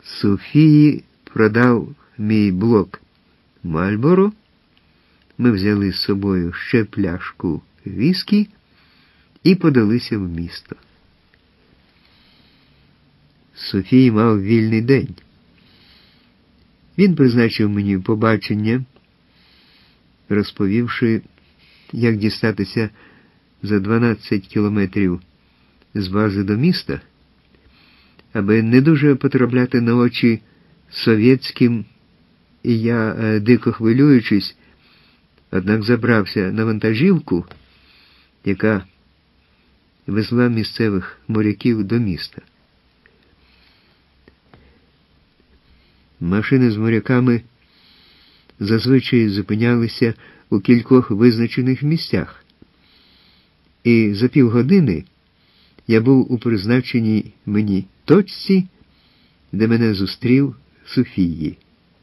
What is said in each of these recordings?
Софії продав мій блок Мальборо. Ми взяли з собою ще пляшку віскі і подалися в місто. Софії мав вільний день. Він призначив мені побачення, розповівши, як дістатися за 12 кілометрів з бази до міста, аби не дуже потрапляти на очі совєтським, і я, дико хвилюючись, однак забрався на вантажівку, яка везла місцевих моряків до міста. Машини з моряками зазвичай зупинялися у кількох визначених місцях, і за півгодини я був у призначеній мені точці, де мене зустрів Софії.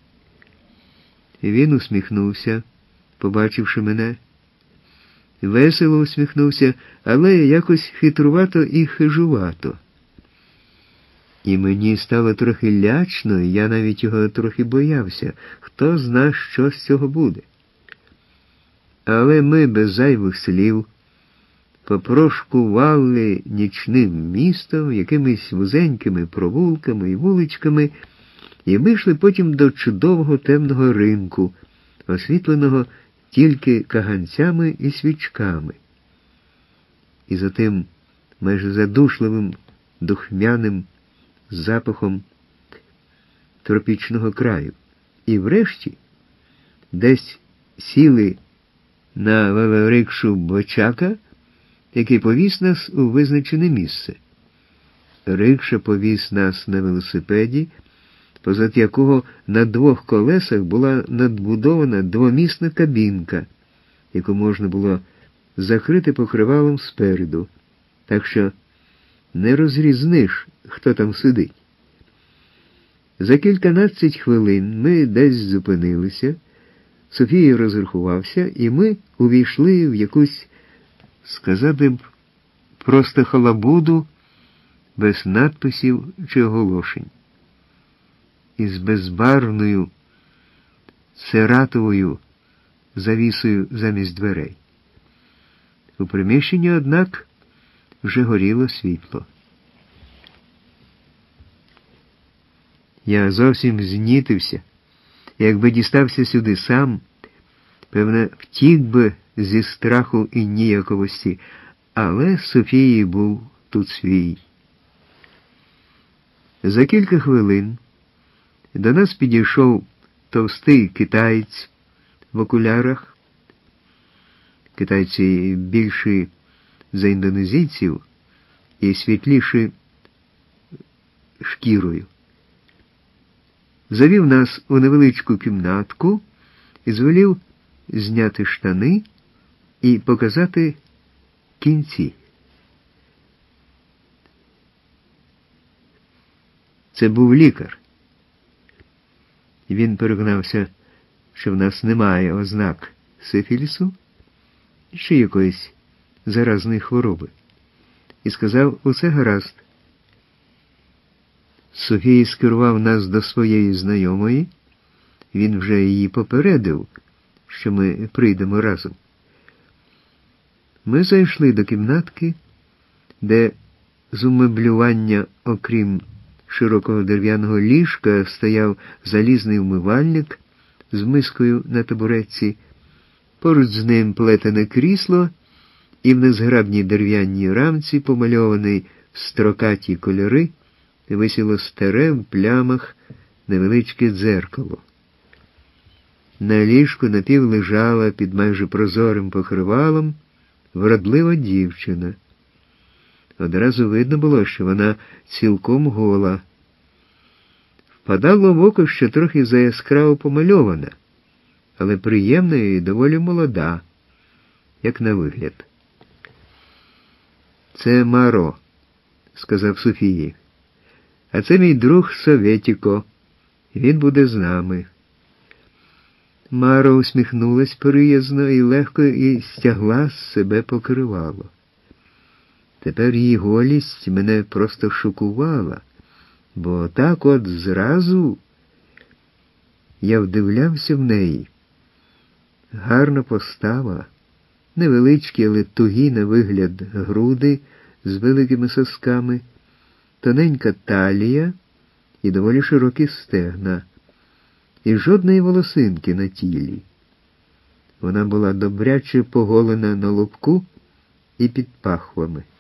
Він усміхнувся, побачивши мене. Весело усміхнувся, але якось хитрувато і хижувато. І мені стало трохи лячно, і я навіть його трохи боявся. Хто зна, що з цього буде. Але ми без зайвих слів попрошкували нічним містом, якимись вузенькими провулками і вуличками, і вийшли потім до чудового темного ринку, освітленого тільки каганцями і свічками. І за тим майже задушливим, духмяним запахом тропічного краю. І врешті десь сіли на велорикшу бочака, який повіз нас у визначене місце. Рикша повіз нас на велосипеді, позад якого на 2 колесах була надбудована двомісна кабінка, яку можна було закрити покривалом спереду, так що не розрізниш, хто там сидить. За кільканадцять хвилин ми десь зупинилися, Софія розрахувався, і ми увійшли в якусь, сказати б, просто халабуду, без надписів чи оголошень. Із безбарвною цератовою завісою замість дверей. У приміщенні, однак, вже горіло світло. Я зовсім знітився. Якби дістався сюди сам, певне, втік би зі страху і ніяковості, але Софії був тут свій. За кілька хвилин до нас підійшов товстий китаєць в окулярах. Китайці більші за індонезійців і світліші шкірою. Завів нас у невеличку кімнатку і звелів зняти штани і показати кінці. Це був лікар. Він переконався, що в нас немає ознак сифілісу чи якоїсь заразної хвороби, і сказав, усе гаразд. Софія скерував нас до своєї знайомої, він вже її попередив, що ми прийдемо разом. Ми зайшли до кімнатки, де з умеблювання, окрім широкого дерев'яного ліжка, стояв залізний умивальник з мискою на табуретці, поруч з ним плетене крісло, і в незграбній дерев'яній рамці, помальований в строкаті кольори, висіло старе в плямах невеличке дзеркало. На ліжку напів лежала під майже прозорим покривалом вродлива дівчина. Одразу видно було, що вона цілком гола. Впадало в око, що трохи заяскраво помальована, але приємна і доволі молода, як на вигляд. «Це Маро», – сказав Софії. «А це мій друг Советіко. Він буде з нами». Маро усміхнулась приязно і легко і стягла з себе покривало. Тепер її голість мене просто шокувала, бо так от зразу я вдивлявся в неї. Гарна постава, невеличкі, але тугі на вигляд груди з великими сосками, тоненька талія і доволі широкі стегна, і жодної волосинки на тілі. Вона була добряче поголена на лобку і під пахвами.